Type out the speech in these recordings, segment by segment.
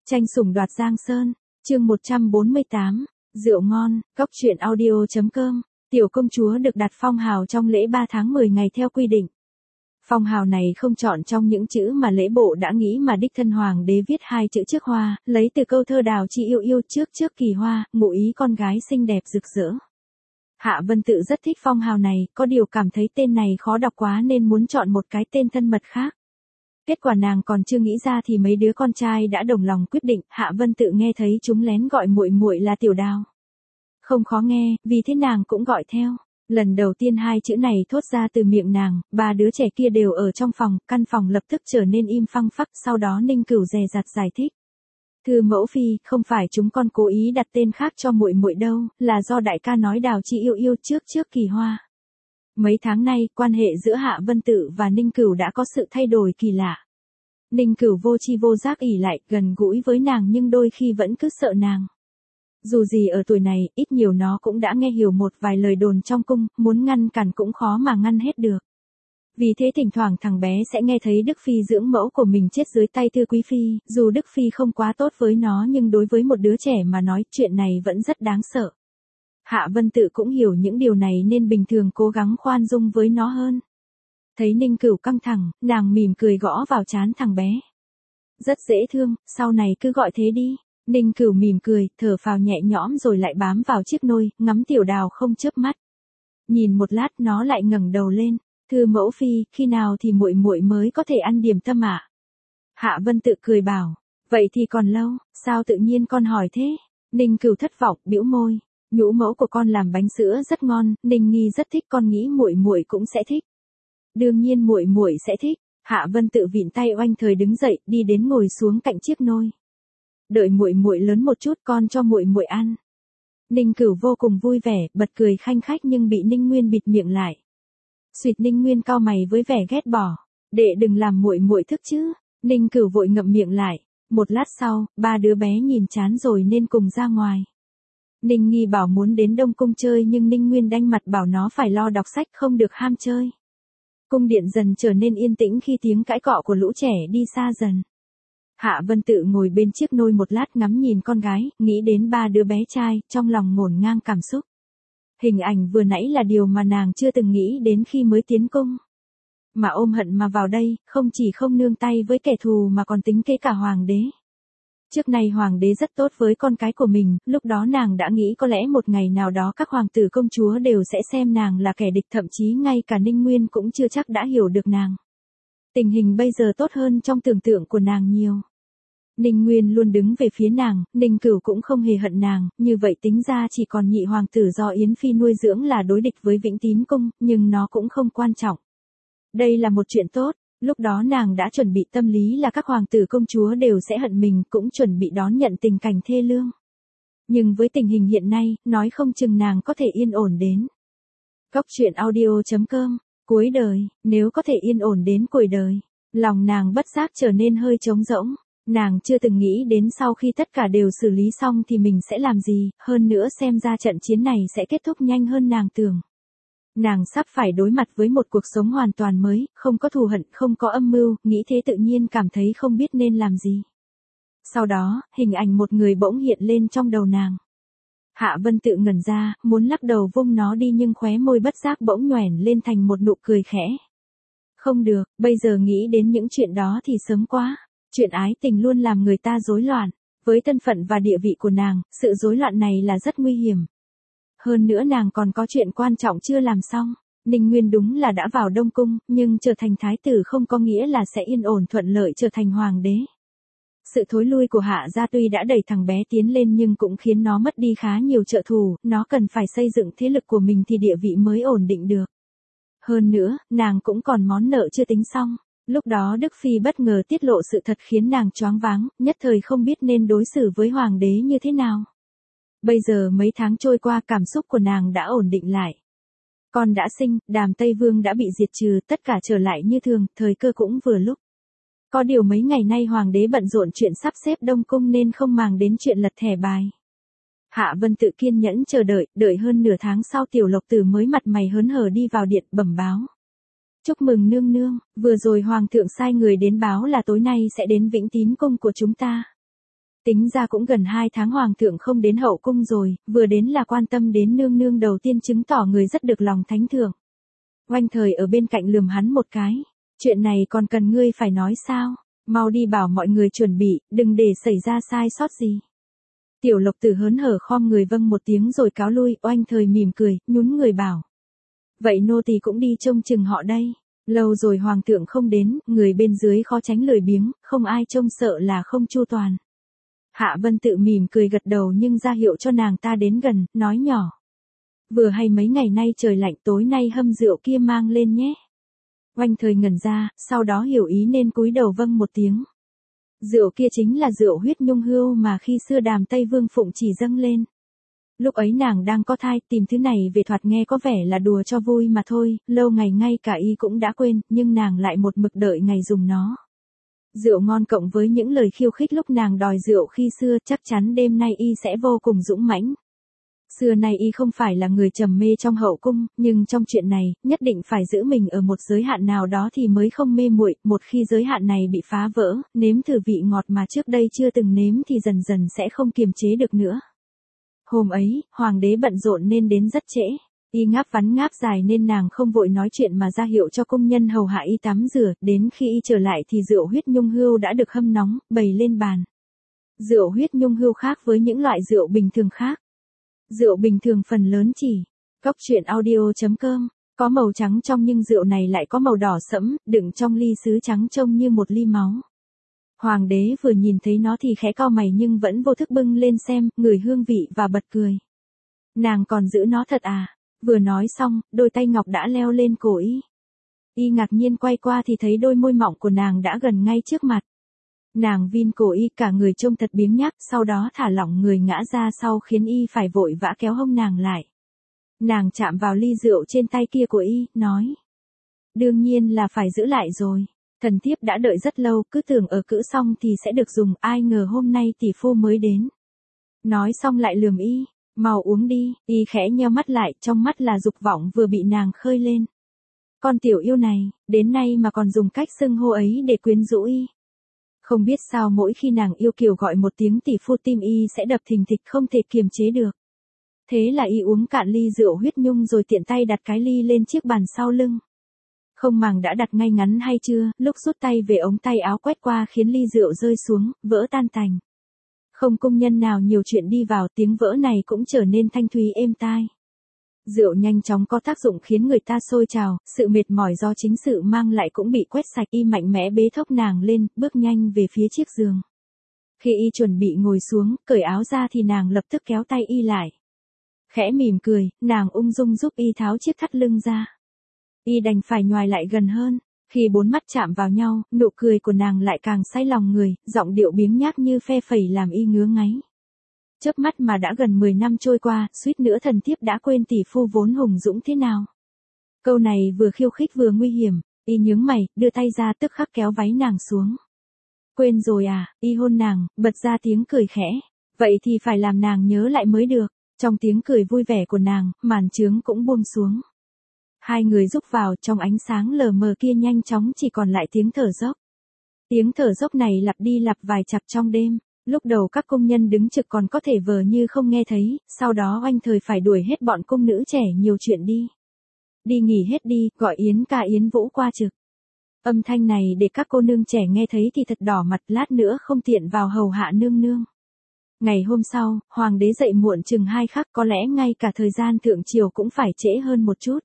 Tranh sủng đoạt Giang Sơn, chương 148, rượu ngon, góc truyện audio.com, tiểu công chúa được đặt phong hào trong lễ 3 tháng 10 ngày theo quy định. Phong hào này không chọn trong những chữ mà lễ bộ đã nghĩ mà đích thân hoàng đế viết 2 chữ trước hoa, lấy từ câu thơ đào chi yêu yêu trước trước kỳ hoa, ngụ ý con gái xinh đẹp rực rỡ. Hạ Vân Tự rất thích phong hào này, có điều cảm thấy tên này khó đọc quá nên muốn chọn một cái tên thân mật khác. Kết quả nàng còn chưa nghĩ ra thì mấy đứa con trai đã đồng lòng quyết định, Hạ Vân Tự nghe thấy chúng lén gọi muội muội là Tiểu Đào. Không khó nghe, vì thế nàng cũng gọi theo. Lần đầu tiên 2 chữ này thốt ra từ miệng nàng, 3 đứa trẻ kia đều ở trong phòng, căn phòng lập tức trở nên im phăng phắc, sau đó Ninh Cửu dè dặt giải thích. Thưa mẫu phi, không phải chúng con cố ý đặt tên khác cho muội muội đâu, là do đại ca nói Đào chi yêu yêu trước trước kỳ hoa. Mấy tháng nay, quan hệ giữa Hạ Vân Tự và Ninh Cửu đã có sự thay đổi kỳ lạ. Ninh Cửu vô chi vô giác ỷ lại, gần gũi với nàng nhưng đôi khi vẫn cứ sợ nàng. Dù gì ở tuổi này, ít nhiều nó cũng đã nghe hiểu một vài lời đồn trong cung, muốn ngăn cản cũng khó mà ngăn hết được. Vì thế thỉnh thoảng thằng bé sẽ nghe thấy Đức Phi dưỡng mẫu của mình chết dưới tay Thư Quý Phi, dù Đức Phi không quá tốt với nó nhưng đối với một đứa trẻ mà nói chuyện này vẫn rất đáng sợ. Hạ Vân Tự cũng hiểu những điều này nên bình thường cố gắng khoan dung với nó hơn. Thấy Ninh Cửu căng thẳng, nàng mỉm cười gõ vào trán thằng bé. Rất dễ thương, sau này cứ gọi thế đi. Ninh Cửu mỉm cười, thở phào nhẹ nhõm rồi lại bám vào chiếc nôi, ngắm Tiểu Đào không chớp mắt. Nhìn một lát nó lại ngẩng đầu lên. Thưa mẫu phi, khi nào thì muội muội mới có thể ăn điểm tâm ạ? Hạ Vân Tự cười bảo. Vậy thì còn lâu, sao tự nhiên con hỏi thế? Ninh Cửu thất vọng, bĩu môi. Nhũ mẫu của con làm bánh sữa rất ngon, Ninh Nghi rất thích, con nghĩ muội muội cũng sẽ thích. Đương nhiên muội muội sẽ thích. Hạ Vân Tự vịn tay oanh thời đứng dậy, đi đến ngồi xuống cạnh chiếc nôi. Đợi muội muội lớn một chút con cho muội muội ăn. Ninh Cửu vô cùng vui vẻ, bật cười khanh khách nhưng bị Ninh Nguyên bịt miệng lại. Xuyệt Ninh Nguyên cau mày với vẻ ghét bỏ. Đệ đừng làm muội muội thức chứ. Ninh Cửu vội ngậm miệng lại. Một lát sau, 3 đứa bé nhìn chán rồi nên cùng ra ngoài. Ninh Nghi bảo muốn đến Đông Cung chơi nhưng Ninh Nguyên đanh mặt bảo nó phải lo đọc sách không được ham chơi. Cung điện dần trở nên yên tĩnh khi tiếng cãi cọ của lũ trẻ đi xa dần. Hạ Vân Tự ngồi bên chiếc nôi một lát ngắm nhìn con gái, nghĩ đến 3 đứa bé trai, trong lòng ngổn ngang cảm xúc. Hình ảnh vừa nãy là điều mà nàng chưa từng nghĩ đến khi mới tiến cung. Mà ôm hận mà vào đây, không chỉ không nương tay với kẻ thù mà còn tính kế cả hoàng đế. Trước nay hoàng đế rất tốt với con cái của mình, lúc đó nàng đã nghĩ có lẽ một ngày nào đó các hoàng tử công chúa đều sẽ xem nàng là kẻ địch, thậm chí ngay cả Ninh Nguyên cũng chưa chắc đã hiểu được nàng. Tình hình bây giờ tốt hơn trong tưởng tượng của nàng nhiều. Ninh Nguyên luôn đứng về phía nàng, Ninh Cửu cũng không hề hận nàng, như vậy tính ra chỉ còn nhị hoàng tử do Yến Phi nuôi dưỡng là đối địch với Vĩnh Tín Cung, nhưng nó cũng không quan trọng. Đây là một chuyện tốt, lúc đó nàng đã chuẩn bị tâm lý là các hoàng tử công chúa đều sẽ hận mình, cũng chuẩn bị đón nhận tình cảnh thê lương. Nhưng với tình hình hiện nay, nói không chừng nàng có thể yên ổn đến. Góc truyện audio.com, cuối đời, nếu có thể yên ổn đến cuối đời, lòng nàng bất giác trở nên hơi trống rỗng. Nàng chưa từng nghĩ đến sau khi tất cả đều xử lý xong thì mình sẽ làm gì, hơn nữa xem ra trận chiến này sẽ kết thúc nhanh hơn nàng tưởng. Nàng sắp phải đối mặt với một cuộc sống hoàn toàn mới, không có thù hận, không có âm mưu, nghĩ thế tự nhiên cảm thấy không biết nên làm gì. Sau đó, hình ảnh một người bỗng hiện lên trong đầu nàng. Hạ Vân Tự ngẩn ra, muốn lắc đầu vung nó đi nhưng khóe môi bất giác bỗng nhoẻn lên thành một nụ cười khẽ. Không được, bây giờ nghĩ đến những chuyện đó thì sớm quá. Chuyện ái tình luôn làm người ta rối loạn. Với thân phận và địa vị của nàng, sự rối loạn này là rất nguy hiểm. Hơn nữa nàng còn có chuyện quan trọng chưa làm xong. Ninh Nguyên đúng là đã vào Đông Cung, nhưng trở thành thái tử không có nghĩa là sẽ yên ổn thuận lợi trở thành hoàng đế. Sự thối lui của Hạ gia tuy đã đẩy thằng bé tiến lên nhưng cũng khiến nó mất đi khá nhiều trợ thủ, nó cần phải xây dựng thế lực của mình thì địa vị mới ổn định được. Hơn nữa, nàng cũng còn món nợ chưa tính xong. Lúc đó Đức Phi bất ngờ tiết lộ sự thật khiến nàng choáng váng, nhất thời không biết nên đối xử với hoàng đế như thế nào. Bây giờ mấy tháng trôi qua cảm xúc của nàng đã ổn định lại. Con đã sinh, Đàm Tây Vương đã bị diệt trừ, tất cả trở lại như thường, thời cơ cũng vừa lúc. Có điều mấy ngày nay hoàng đế bận rộn chuyện sắp xếp Đông Cung nên không màng đến chuyện lật thẻ bài. Hạ Vân Tự kiên nhẫn chờ đợi hơn nửa tháng sau Tiểu Lộc Tử mới mặt mày hớn hở đi vào điện bẩm báo. Chúc mừng nương nương, vừa rồi hoàng thượng sai người đến báo là tối nay sẽ đến Vĩnh Tín Cung của chúng ta. Tính ra cũng gần 2 tháng hoàng thượng không đến hậu cung rồi, vừa đến là quan tâm đến nương nương đầu tiên chứng tỏ người rất được lòng thánh thượng. Oanh Thời ở bên cạnh lườm hắn một cái. Chuyện này còn cần ngươi phải nói sao? Mau đi bảo mọi người chuẩn bị, đừng để xảy ra sai sót gì. Tiểu Lộc Tử hớn hở khom người vâng một tiếng rồi cáo lui, Oanh Thời mỉm cười, nhún người bảo. Vậy nô tỳ cũng đi trông chừng họ đây. Lâu rồi hoàng thượng không đến, người bên dưới khó tránh lười biếng, không ai trông sợ là không chu toàn. Hạ Vân Tự mỉm cười gật đầu nhưng ra hiệu cho nàng ta đến gần, nói nhỏ. Vừa hay mấy ngày nay trời lạnh, tối nay hâm rượu kia mang lên nhé. Oanh Thời ngẩn ra, sau đó hiểu ý nên cúi đầu vâng một tiếng. Rượu kia chính là rượu huyết nhung hươu mà khi xưa Đàm Tây Vương phụng chỉ dâng lên. Lúc ấy nàng đang có thai, tìm thứ này về thoạt nghe có vẻ là đùa cho vui mà thôi, lâu ngày ngay cả y cũng đã quên, nhưng nàng lại một mực đợi ngày dùng nó. Rượu ngon cộng với những lời khiêu khích lúc nàng đòi rượu khi xưa, chắc chắn đêm nay y sẽ vô cùng dũng mãnh. Xưa nay y không phải là người trầm mê trong hậu cung, nhưng trong chuyện này, nhất định phải giữ mình ở một giới hạn nào đó thì mới không mê muội. Một khi giới hạn này bị phá vỡ, nếm thử vị ngọt mà trước đây chưa từng nếm thì dần dần sẽ không kiềm chế được nữa. Hôm ấy, hoàng đế bận rộn nên đến rất trễ. Y ngáp vắn ngáp dài nên nàng không vội nói chuyện mà ra hiệu cho công nhân hầu hạ y tắm rửa, đến khi y trở lại thì rượu huyết nhung hươu đã được hâm nóng, bày lên bàn. Rượu huyết nhung hươu khác với những loại rượu bình thường khác. Rượu bình thường phần lớn chỉ cóc truyện audio.com có màu trắng trong nhưng rượu này lại có màu đỏ sẫm, đựng trong ly sứ trắng trông như một ly máu. Hoàng đế vừa nhìn thấy nó thì khẽ cau mày nhưng vẫn vô thức bưng lên xem, ngửi hương vị và bật cười. Nàng còn giữ nó thật à? Vừa nói xong, đôi tay ngọc đã leo lên cổ y. Y ngạc nhiên quay qua thì thấy đôi môi mọng của nàng đã gần ngay trước mặt. Nàng vin cổ y, cả người trông thật biếng nhác, sau đó thả lỏng người ngã ra sau khiến y phải vội vã kéo hông nàng lại. Nàng chạm vào ly rượu trên tay kia của y, nói. Đương nhiên là phải giữ lại rồi. Thần thiếp đã đợi rất lâu, cứ tưởng ở cữ xong thì sẽ được dùng, ai ngờ hôm nay tỷ phu mới đến. Nói xong lại lườm y, mau uống đi, y khẽ nheo mắt lại, trong mắt là dục vọng vừa bị nàng khơi lên. Con tiểu yêu này, đến nay mà còn dùng cách xưng hô ấy để quyến rũ y. Không biết sao mỗi khi nàng yêu kiều gọi một tiếng tỷ phu tim y sẽ đập thình thịch không thể kiềm chế được. Thế là y uống cạn ly rượu huyết nhung rồi tiện tay đặt cái ly lên chiếc bàn sau lưng. Không màng đã đặt ngay ngắn hay chưa, lúc rút tay về ống tay áo quét qua khiến ly rượu rơi xuống, vỡ tan tành. Không công nhân nào nhiều chuyện đi vào, tiếng vỡ này cũng trở nên thanh thúy êm tai. Rượu nhanh chóng có tác dụng khiến người ta sôi trào, sự mệt mỏi do chính sự mang lại cũng bị quét sạch. Y mạnh mẽ bế thốc nàng lên, bước nhanh về phía chiếc giường. Khi y chuẩn bị ngồi xuống, cởi áo ra thì nàng lập tức kéo tay y lại. Khẽ mỉm cười, nàng ung dung giúp y tháo chiếc thắt lưng ra. Y đành phải nhoài lại gần hơn. Khi bốn mắt chạm vào nhau, nụ cười của nàng lại càng say lòng người, giọng điệu biếng nhác như phe phẩy làm y ngứa ngáy. Chớp mắt mà đã gần 10 năm trôi qua, suýt nữa thần thiếp đã quên tỷ phu vốn hùng dũng thế nào. Câu này vừa khiêu khích vừa nguy hiểm, y nhướng mày, đưa tay ra tức khắc kéo váy nàng xuống. Quên rồi à, y hôn nàng, bật ra tiếng cười khẽ. Vậy thì phải làm nàng nhớ lại mới được. Trong tiếng cười vui vẻ của nàng, màn chướng cũng buông xuống. Hai người rúc vào, trong ánh sáng lờ mờ kia nhanh chóng chỉ còn lại tiếng thở dốc. Tiếng thở dốc này lặp đi lặp vài chặp trong đêm. Lúc đầu các công nhân đứng trực còn có thể vờ như không nghe thấy, sau đó Oanh Thời phải đuổi hết bọn cung nữ trẻ nhiều chuyện đi. Đi nghỉ hết đi, gọi Yến ca Yến Vũ qua trực. Âm thanh này để các cô nương trẻ nghe thấy thì thật đỏ mặt, lát nữa không tiện vào hầu hạ nương nương. Ngày hôm sau, hoàng đế dậy muộn chừng 2 khắc, có lẽ ngay cả thời gian thượng triều cũng phải trễ hơn một chút.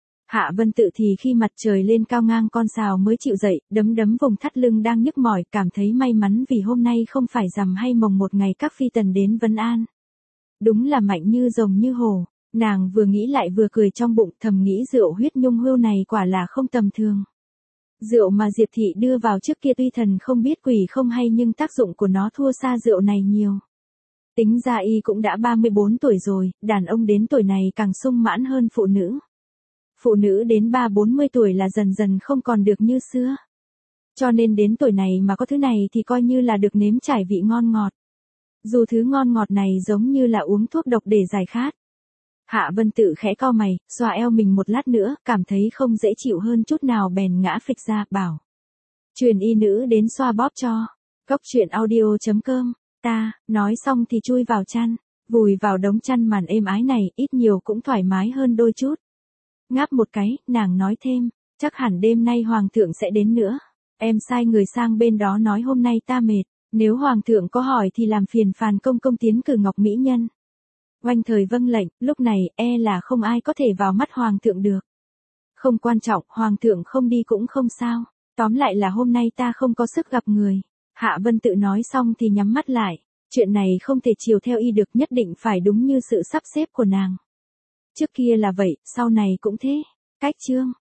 Hạ Vân Tự thì khi mặt trời lên cao ngang con sào mới chịu dậy, đấm đấm vùng thắt lưng đang nhức mỏi, cảm thấy may mắn vì hôm nay không phải rằm hay mồng một ngày các phi tần đến vấn an. Đúng là mạnh như rồng như hổ, nàng vừa nghĩ lại vừa cười trong bụng, thầm nghĩ rượu huyết nhung hươu này quả là không tầm thường. Rượu mà Diệp Thị đưa vào trước kia tuy thần không biết quỷ không hay nhưng tác dụng của nó thua xa rượu này nhiều. Tính ra y cũng đã 34 tuổi rồi, đàn ông đến tuổi này càng sung mãn hơn phụ nữ. Phụ nữ đến 30-40 tuổi là dần dần không còn được như xưa. Cho nên đến tuổi này mà có thứ này thì coi như là được nếm trải vị ngon ngọt. Dù thứ ngon ngọt này giống như là uống thuốc độc để giải khát. Hạ Vân Tự khẽ cau mày, xoa eo mình một lát nữa, cảm thấy không dễ chịu hơn chút nào bèn ngã phịch ra, bảo. Truyền y nữ đến xoa bóp cho. Cóc truyện audio.com Ta, nói xong thì chui vào chăn, vùi vào đống chăn màn êm ái này, ít nhiều cũng thoải mái hơn đôi chút. Ngáp một cái, nàng nói thêm, chắc hẳn đêm nay hoàng thượng sẽ đến nữa. Em sai người sang bên đó nói hôm nay ta mệt, nếu hoàng thượng có hỏi thì làm phiền Phàn công công tiến cử Ngọc mỹ nhân. Oanh thời vâng lệnh, lúc này là không ai có thể vào mắt hoàng thượng được. Không quan trọng, hoàng thượng không đi cũng không sao. Tóm lại là hôm nay ta không có sức gặp người. Hạ Vân tự nói xong thì nhắm mắt lại. Chuyện này không thể chiều theo y được, nhất định phải đúng như sự sắp xếp của nàng. Trước kia là vậy, sau này cũng thế. Cách chương